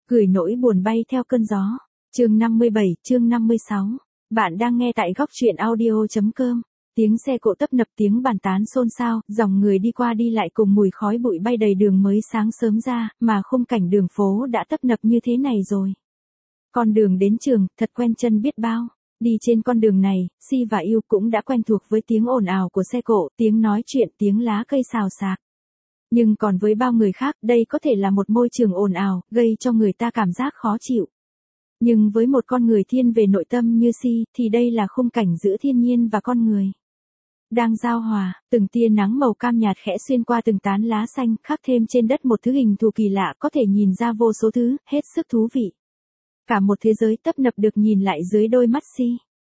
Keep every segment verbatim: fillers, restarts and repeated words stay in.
Gửi nỗi buồn bay theo cơn gió. Chương năm mươi bảy, chương năm mươi sáu. Bạn đang nghe tại góc truyện audio chấm com. Tiếng xe cộ tấp nập, tiếng bàn tán xôn xao, dòng người đi qua đi lại cùng mùi khói bụi bay đầy đường mới sáng sớm ra, mà khung cảnh đường phố đã tấp nập như thế này rồi. Con đường đến trường, thật quen chân biết bao. Đi trên con đường này, Si và Yêu cũng đã quen thuộc với tiếng ồn ào của xe cộ, tiếng nói chuyện, tiếng lá cây xào xạc. Nhưng còn với bao người khác, đây có thể là một môi trường ồn ào, gây cho người ta cảm giác khó chịu. Nhưng với một con người thiên về nội tâm như Si, thì đây là khung cảnh giữa thiên nhiên và con người. Đang giao hòa, từng tia nắng màu cam nhạt khẽ xuyên qua từng tán lá xanh, khắc thêm trên đất một thứ hình thù kỳ lạ có thể nhìn ra vô số thứ, hết sức thú vị. Cả một thế giới tấp nập được nhìn lại dưới đôi mắt Si.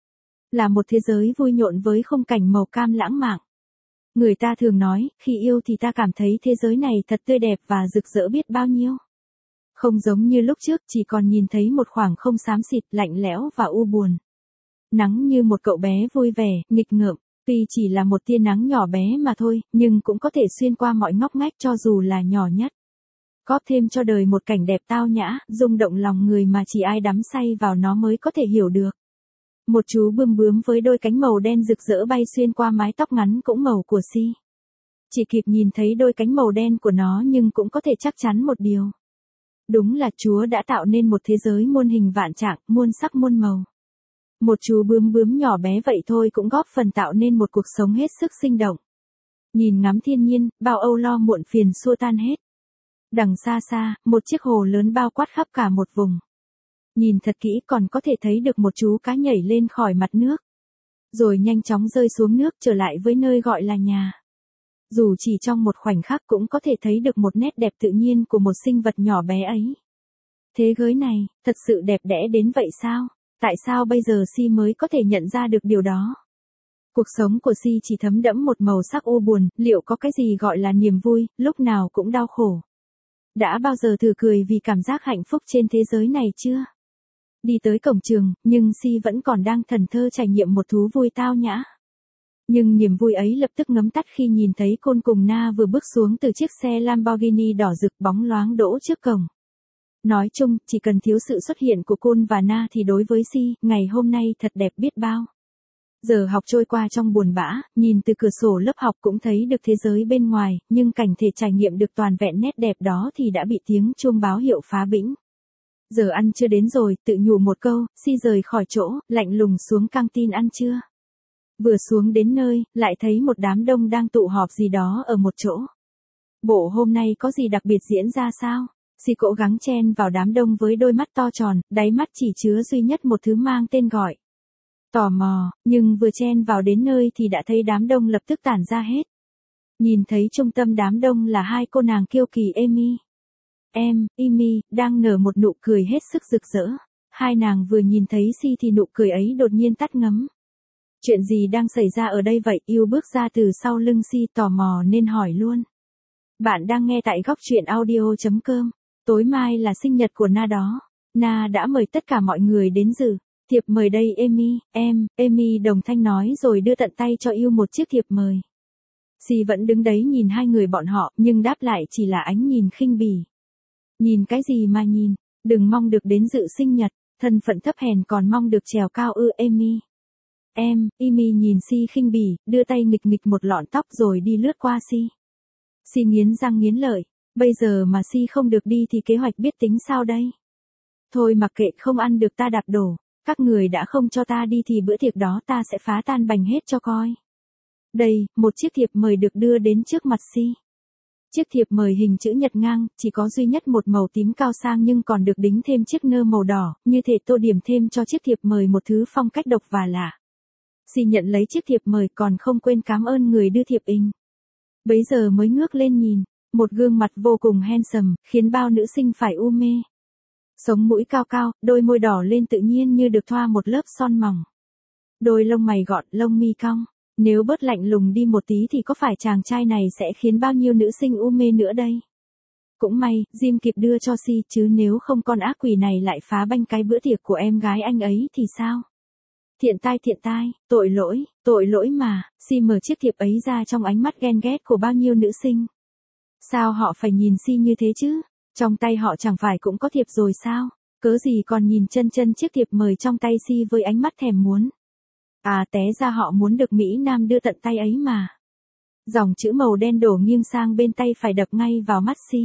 Là một thế giới vui nhộn với khung cảnh màu cam lãng mạn. Người ta thường nói, khi yêu thì ta cảm thấy thế giới này thật tươi đẹp và rực rỡ biết bao nhiêu. Không giống như lúc trước, chỉ còn nhìn thấy một khoảng không xám xịt, lạnh lẽo và u buồn. Nắng như một cậu bé vui vẻ, nghịch ngợm, tuy chỉ là một tia nắng nhỏ bé mà thôi, nhưng cũng có thể xuyên qua mọi ngóc ngách cho dù là nhỏ nhất. Góp thêm cho đời một cảnh đẹp tao nhã, rung động lòng người mà chỉ ai đắm say vào nó mới có thể hiểu được. Một chú bươm bướm với đôi cánh màu đen rực rỡ bay xuyên qua mái tóc ngắn cũng màu của Si. Chỉ kịp nhìn thấy đôi cánh màu đen của nó nhưng cũng có thể chắc chắn một điều. Đúng là Chúa đã tạo nên một thế giới muôn hình vạn trạng, muôn sắc muôn màu. Một chú bướm bướm nhỏ bé vậy thôi cũng góp phần tạo nên một cuộc sống hết sức sinh động. Nhìn ngắm thiên nhiên, bao âu lo muộn phiền xua tan hết. Đằng xa xa, một chiếc hồ lớn bao quát khắp cả một vùng. Nhìn thật kỹ còn có thể thấy được một chú cá nhảy lên khỏi mặt nước. Rồi nhanh chóng rơi xuống nước trở lại với nơi gọi là nhà. Dù chỉ trong một khoảnh khắc cũng có thể thấy được một nét đẹp tự nhiên của một sinh vật nhỏ bé ấy. Thế giới này, thật sự đẹp đẽ đến vậy sao? Tại sao bây giờ Si mới có thể nhận ra được điều đó? Cuộc sống của Si chỉ thấm đẫm một màu sắc u buồn, liệu có cái gì gọi là niềm vui, lúc nào cũng đau khổ? Đã bao giờ thử cười vì cảm giác hạnh phúc trên thế giới này chưa? Đi tới cổng trường, nhưng Si vẫn còn đang thẫn thờ trải nghiệm một thú vui tao nhã. Nhưng niềm vui ấy lập tức ngấm tắt khi nhìn thấy Côn cùng Na vừa bước xuống từ chiếc xe Lamborghini đỏ rực bóng loáng đỗ trước cổng. Nói chung, chỉ cần thiếu sự xuất hiện của Côn và Na thì đối với Si, ngày hôm nay thật đẹp biết bao. Giờ học trôi qua trong buồn bã, nhìn từ cửa sổ lớp học cũng thấy được thế giới bên ngoài, nhưng cảnh thể trải nghiệm được toàn vẹn nét đẹp đó thì đã bị tiếng chuông báo hiệu phá bĩnh. Giờ ăn chưa đến rồi, tự nhủ một câu, Si rời khỏi chỗ, lạnh lùng xuống căng tin ăn trưa. Vừa xuống đến nơi, lại thấy một đám đông đang tụ họp gì đó ở một chỗ. Bộ hôm nay có gì đặc biệt diễn ra sao? Si cố gắng chen vào đám đông với đôi mắt to tròn, đáy mắt chỉ chứa duy nhất một thứ mang tên gọi. Tò mò, nhưng vừa chen vào đến nơi thì đã thấy đám đông lập tức tản ra hết. Nhìn thấy trung tâm đám đông là hai cô nàng kiêu kỳ Amy. Em, Amy, đang nở một nụ cười hết sức rực rỡ. Hai nàng vừa nhìn thấy Si thì nụ cười ấy đột nhiên tắt ngấm. Chuyện gì đang xảy ra ở đây vậy? Yêu bước ra từ sau lưng Si tò mò nên hỏi luôn. Bạn đang nghe tại góc truyện audio chấm com. Tối mai là sinh nhật của Na đó. Na đã mời tất cả mọi người đến dự. Thiệp mời đây Amy, em, Amy đồng thanh nói rồi đưa tận tay cho Yêu một chiếc thiệp mời. Si vẫn đứng đấy nhìn hai người bọn họ, nhưng đáp lại chỉ là ánh nhìn khinh bỉ. Nhìn cái gì mà nhìn, đừng mong được đến dự sinh nhật, thân phận thấp hèn còn mong được trèo cao ư Amy. Em, Amy nhìn Si khinh bỉ, đưa tay nghịch nghịch một lọn tóc rồi đi lướt qua Si. Si nghiến răng nghiến lợi, bây giờ mà Si không được đi thì kế hoạch biết tính sao đây? Thôi mặc kệ, không ăn được ta đạp đổ, các người đã không cho ta đi thì bữa tiệc đó ta sẽ phá tan bành hết cho coi. Đây, một chiếc thiệp mời được đưa đến trước mặt Si. Chiếc thiệp mời hình chữ nhật ngang, chỉ có duy nhất một màu tím cao sang nhưng còn được đính thêm chiếc nơ màu đỏ, như thể tô điểm thêm cho chiếc thiệp mời một thứ phong cách độc và lạ. Si nhận lấy chiếc thiệp mời còn không quên cảm ơn người đưa thiệp in. Bấy giờ mới ngước lên nhìn, một gương mặt vô cùng handsome, khiến bao nữ sinh phải u mê. Sống mũi cao cao, đôi môi đỏ lên tự nhiên như được thoa một lớp son mỏng. Đôi lông mày gọn, lông mi cong. Nếu bớt lạnh lùng đi một tí thì có phải chàng trai này sẽ khiến bao nhiêu nữ sinh u mê nữa đây? Cũng may, Jim kịp đưa cho Si, chứ nếu không con ác quỷ này lại phá banh cái bữa tiệc của em gái anh ấy thì sao? Thiện tai thiện tai, tội lỗi, tội lỗi mà. Si mở chiếc thiệp ấy ra trong ánh mắt ghen ghét của bao nhiêu nữ sinh. Sao họ phải nhìn Si như thế chứ? Trong tay họ chẳng phải cũng có thiệp rồi sao? Cớ gì còn nhìn chân chân chiếc thiệp mời trong tay Si với ánh mắt thèm muốn. À té ra họ muốn được Mỹ Nam đưa tận tay ấy mà. Dòng chữ màu đen đổ nghiêng sang bên tay phải đập ngay vào mắt Si.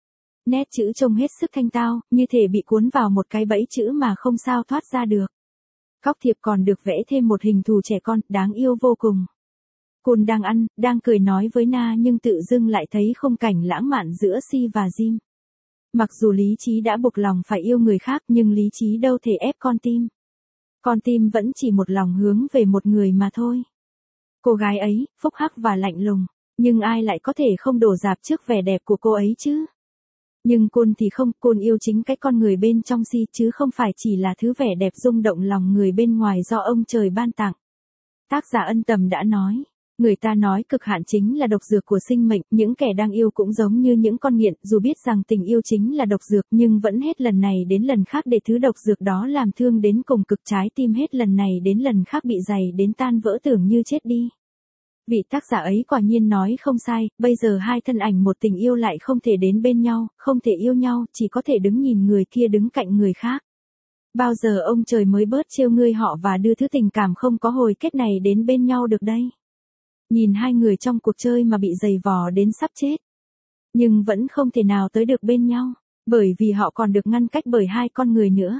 Nét chữ trông hết sức thanh tao, như thể bị cuốn vào một cái bẫy chữ mà không sao thoát ra được. Góc thiệp còn được vẽ thêm một hình thù trẻ con, đáng yêu vô cùng. Kun đang ăn, đang cười nói với Na nhưng tự dưng lại thấy khung cảnh lãng mạn giữa Si và Jim. Mặc dù lý trí đã buộc lòng phải yêu người khác nhưng lý trí đâu thể ép con tim. Con tim vẫn chỉ một lòng hướng về một người mà thôi. Cô gái ấy, phúc hắc và lạnh lùng, nhưng ai lại có thể không đổ dạp trước vẻ đẹp của cô ấy chứ? Nhưng Kun thì không, Kun yêu chính cái con người bên trong Si chứ không phải chỉ là thứ vẻ đẹp rung động lòng người bên ngoài do ông trời ban tặng. Tác giả Ân Tầm đã nói, người ta nói cực hạn chính là độc dược của sinh mệnh, những kẻ đang yêu cũng giống như những con nghiện, dù biết rằng tình yêu chính là độc dược nhưng vẫn hết lần này đến lần khác để thứ độc dược đó làm thương đến cùng cực trái tim, hết lần này đến lần khác bị dày đến tan vỡ tưởng như chết đi. Vị tác giả ấy quả nhiên nói không sai, bây giờ hai thân ảnh một tình yêu lại không thể đến bên nhau, không thể yêu nhau, chỉ có thể đứng nhìn người kia đứng cạnh người khác. Bao giờ ông trời mới bớt trêu ngươi họ và đưa thứ tình cảm không có hồi kết này đến bên nhau được đây? Nhìn hai người trong cuộc chơi mà bị giày vò đến sắp chết. Nhưng vẫn không thể nào tới được bên nhau, bởi vì họ còn được ngăn cách bởi hai con người nữa.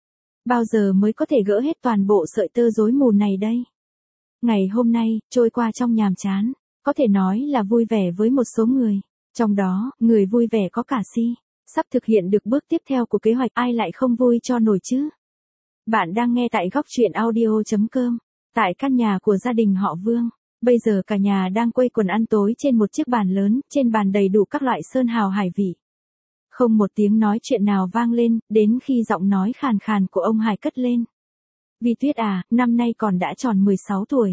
Bao giờ mới có thể gỡ hết toàn bộ sợi tơ rối mù này đây? Ngày hôm nay, trôi qua trong nhàm chán, có thể nói là vui vẻ với một số người. Trong đó, người vui vẻ có cả Si. Sắp thực hiện được bước tiếp theo của kế hoạch, ai lại không vui cho nổi chứ? Bạn đang nghe tại góc truyện audio chấm com. Tại căn nhà của gia đình họ Vương, bây giờ cả nhà đang quây quần ăn tối trên một chiếc bàn lớn, trên bàn đầy đủ các loại sơn hào hải vị. Không một tiếng nói chuyện nào vang lên, đến khi giọng nói khàn khàn của ông Hải cất lên. Vi Tuyết à, năm nay con đã tròn mười sáu tuổi.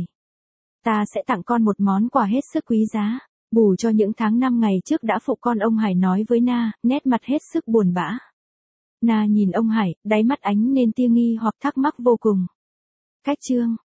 Ta sẽ tặng con một món quà hết sức quý giá, bù cho những tháng năm ngày trước đã phụ con, ông Hải nói với Na, nét mặt hết sức buồn bã. Na nhìn ông Hải, đáy mắt ánh lên tia nghi hoặc thắc mắc vô cùng. Cách chương